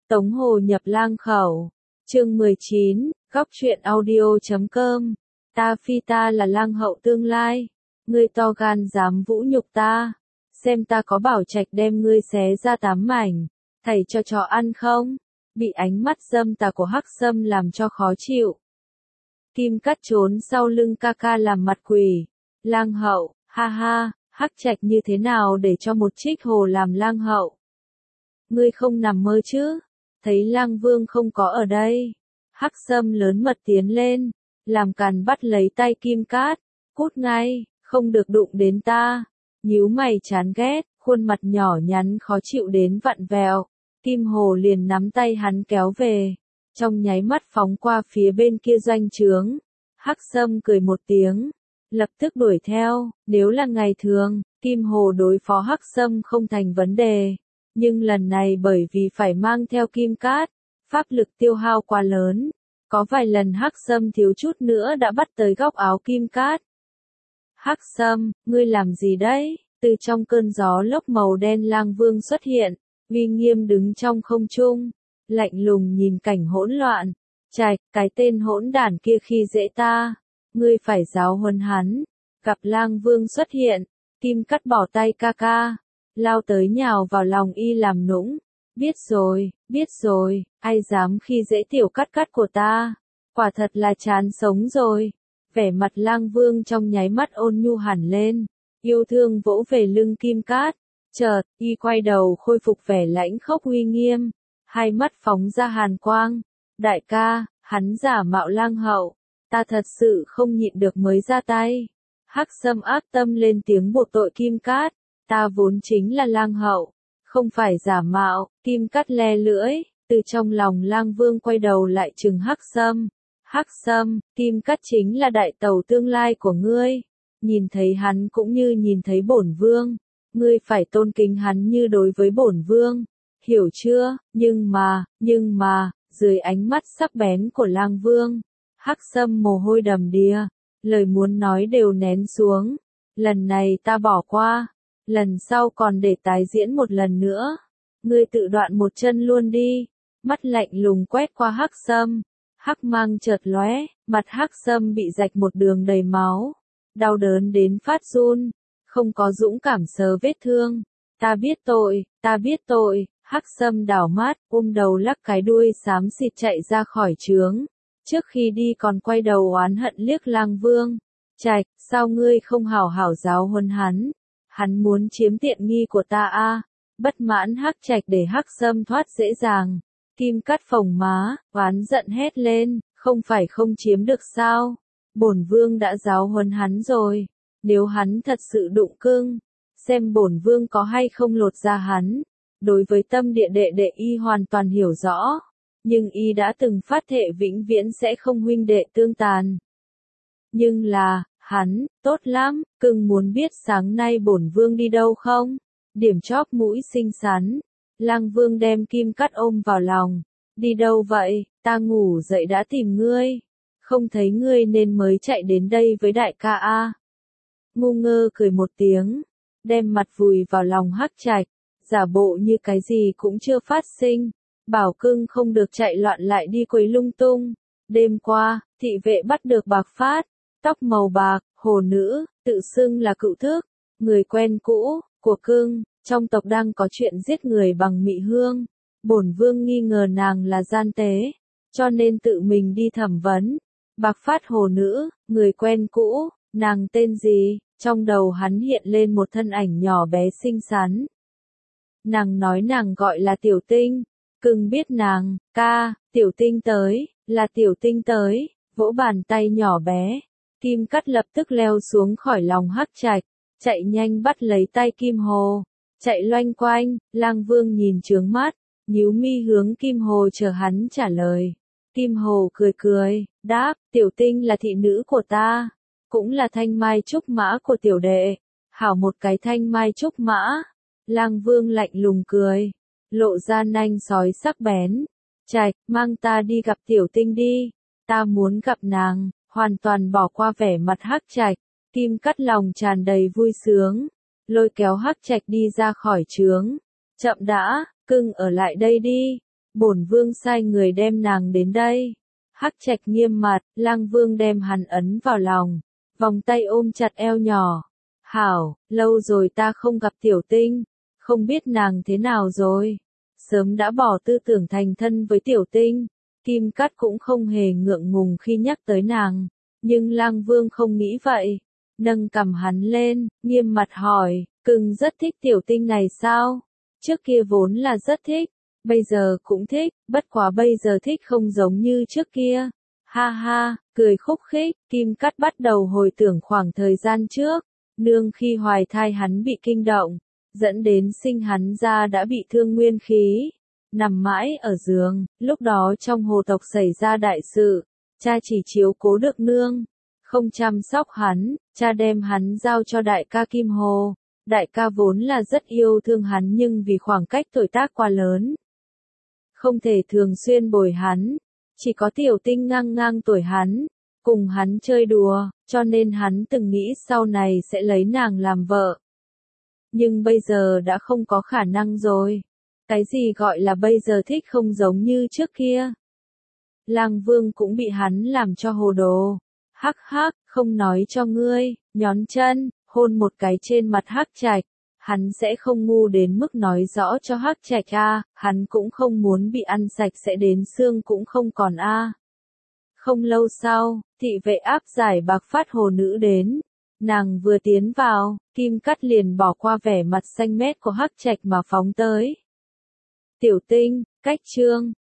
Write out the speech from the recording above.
Tống Hồ nhập lang khẩu. Chương 19, góc truyện audio.com. Ta phi ta là lang hậu tương lai. Ngươi to gan dám vũ nhục ta. Xem ta có bảo trạch đem ngươi xé ra 8 mảnh. Thầy cho chó ăn không? Bị ánh mắt dâm tà của Hắc Sâm làm cho khó chịu. Kim Cắt trốn sau lưng ca ca làm mặt quỷ. Lang hậu, ha ha, Hắc Trạch như thế nào để cho một trích hồ làm lang hậu? Ngươi không nằm mơ chứ? Thấy Lang Vương không có ở đây. Hắc Sâm lớn mật tiến lên, làm càn bắt lấy tay Kim Cát. Cút ngay, không được đụng đến ta. Nhíu mày chán ghét, khuôn mặt nhỏ nhắn khó chịu đến vặn vẹo. Kim Hồ liền nắm tay hắn kéo về. Trong nháy mắt phóng qua phía bên kia doanh trướng. Hắc Sâm cười một tiếng, lập tức đuổi theo. Nếu là ngày thường, Kim Hồ đối phó Hắc Sâm không thành vấn đề. Nhưng lần này bởi vì phải mang theo Kim Cát, pháp lực tiêu hao quá lớn. Có vài lần Hắc Sâm thiếu chút nữa đã bắt tới góc áo Kim Cát. Hắc Sâm, ngươi làm gì đấy? Từ trong cơn gió lốc màu đen Lang Vương xuất hiện, uy nghiêm đứng trong không trung, lạnh lùng nhìn cảnh hỗn loạn. Trạch, cái tên hỗn đản kia khi dễ ta, ngươi phải giáo huấn hắn. Gặp Lang Vương xuất hiện, Kim Cát bỏ tay ca ca, lao tới nhào vào lòng y làm nũng. Biết rồi, ai dám khi dễ tiểu Cát Cát của ta, quả thật là chán sống rồi. Vẻ mặt Lang Vương trong nháy mắt ôn nhu hẳn lên, yêu thương vỗ về lưng Kim Cát. Chợt, y quay đầu khôi phục vẻ lãnh khốc uy nghiêm, hai mắt phóng ra hàn quang. Đại ca, hắn giả mạo lang hậu, ta thật sự không nhịn được mới ra tay. Hắc Sâm ác tâm lên tiếng buộc tội Kim Cát, ta vốn chính là lang hậu, không phải giả mạo. Kim Cát le lưỡi, từ trong lòng Lang Vương quay đầu lại trừng Hắc Sâm. Hắc Sâm, Kim Cát chính là đại tẩu tương lai của ngươi, nhìn thấy hắn cũng như nhìn thấy bổn vương, ngươi phải tôn kính hắn như đối với bổn vương, hiểu chưa? Nhưng mà, dưới ánh mắt sắc bén của Lang Vương, Hắc Sâm mồ hôi đầm đìa, lời muốn nói đều nén xuống. Lần này ta bỏ qua, lần sau còn để tái diễn một lần nữa, ngươi tự đoạn một chân luôn đi. Mắt lạnh lùng quét qua Hắc Sâm, hắc mang chợt lóe, mặt Hắc Sâm bị rạch một đường đầy máu, đau đớn đến phát run, không có dũng cảm sờ vết thương. Ta biết tội. Hắc Sâm đảo mắt, ôm đầu lắc cái đuôi xám xịt chạy ra khỏi trướng. Trước khi đi còn quay đầu oán hận liếc Lang Vương. Trạch, sao ngươi không hảo hảo giáo huấn hắn? Hắn muốn chiếm tiện nghi của ta a. Bất mãn Hắc Trạch để Hắc Sâm thoát dễ dàng. Kim Cát phồng má, oán giận hét lên, không phải không chiếm được sao? Bổn vương đã giáo huấn hắn rồi. Nếu hắn thật sự đụng cưng, xem bổn vương có hay không lột ra hắn. Đối với tâm địa đệ đệ y hoàn toàn hiểu rõ, nhưng y đã từng phát thệ vĩnh viễn sẽ không huynh đệ tương tàn. Nhưng là, hắn, tốt lắm, cưng muốn biết sáng nay bổn vương đi đâu không? Điểm chóp mũi xinh xắn. Lang Vương đem Kim Cát ôm vào lòng. Đi đâu vậy? Ta ngủ dậy đã tìm ngươi. Không thấy ngươi nên mới chạy đến đây với đại ca a. Ngu ngơ cười một tiếng, đem mặt vùi vào lòng Hắc Trạch, giả bộ như cái gì cũng chưa phát sinh, bảo cưng không được chạy loạn lại đi quấy lung tung. Đêm qua, thị vệ bắt được Bạc Phát, tóc màu bạc, hồ nữ, tự xưng là cựu thước, người quen cũ của cưng, trong tộc đang có chuyện giết người bằng mị hương. Bổn vương nghi ngờ nàng là gian tế, cho nên tự mình đi thẩm vấn. Bạc Phát hồ nữ, người quen cũ, nàng tên gì? Trong đầu hắn hiện lên một thân ảnh nhỏ bé xinh xắn. Nàng nói nàng gọi là Tiểu Tinh. Cưng biết nàng, ca, Tiểu Tinh tới, là Tiểu Tinh tới, vỗ bàn tay nhỏ bé. Kim Cát lập tức leo xuống khỏi lòng Hắc Trạch, chạy nhanh bắt lấy tay Kim Hồ, chạy loanh quanh. Lang Vương nhìn trướng mắt, nhíu mi hướng Kim Hồ chờ hắn trả lời. Kim Hồ cười, đáp, Tiểu Tinh là thị nữ của ta, cũng là thanh mai trúc mã của tiểu đệ. Hảo một cái thanh mai trúc mã. Lang Vương lạnh lùng cười, lộ ra nanh sói sắc bén. Trạch, mang ta đi gặp Tiểu Tinh đi, ta muốn gặp nàng. Hoàn toàn bỏ qua vẻ mặt Hắc Trạch, Kim Cát lòng tràn đầy vui sướng, lôi kéo Hắc Trạch đi ra khỏi trướng. Chậm đã, cưng ở lại đây đi, bổn vương sai người đem nàng đến đây. Hắc Trạch nghiêm mặt, Lang Vương đem hắn ấn vào lòng, vòng tay ôm chặt eo nhỏ. Hảo, lâu rồi ta không gặp Tiểu Tinh, không biết nàng thế nào rồi. Sớm đã bỏ tư tưởng thành thân với Tiểu Tinh, Kim Cát cũng không hề ngượng ngùng khi nhắc tới nàng, nhưng Lang Vương không nghĩ vậy. Nâng cằm hắn lên, nghiêm mặt hỏi, cưng rất thích Tiểu Tinh này sao? Trước kia vốn là rất thích, bây giờ cũng thích, bất quá bây giờ thích không giống như trước kia. Ha ha, cười khúc khích, Kim Cát bắt đầu hồi tưởng khoảng thời gian trước, nương khi hoài thai hắn bị kinh động, dẫn đến sinh hắn ra đã bị thương nguyên khí, nằm mãi ở giường, lúc đó trong hồ tộc xảy ra đại sự, cha chỉ chiếu cố được nương, không chăm sóc hắn, cha đem hắn giao cho đại ca Kim Hồ. Đại ca vốn là rất yêu thương hắn nhưng vì khoảng cách tuổi tác quá lớn, không thể thường xuyên bồi hắn, chỉ có Tiểu Tinh ngang ngang tuổi hắn, cùng hắn chơi đùa, cho nên hắn từng nghĩ sau này sẽ lấy nàng làm vợ. Nhưng bây giờ đã không có khả năng rồi. Cái gì gọi là bây giờ thích không giống như trước kia. Lang Vương cũng bị hắn làm cho hồ đồ. Hắc hắc, không nói cho ngươi, nhón chân, hôn một cái trên mặt Hắc Trạch. Hắn sẽ không ngu đến mức nói rõ cho Hắc Trạch a, hắn cũng không muốn bị ăn sạch sẽ đến xương cũng không còn a. Không lâu sau, thị vệ áp giải Bạc Phát Hồ Nữ đến. Nàng vừa tiến vào, Kim Cát liền bỏ qua vẻ mặt xanh mét của Hắc Trạch mà phóng tới. Tiểu Tinh, cách trương,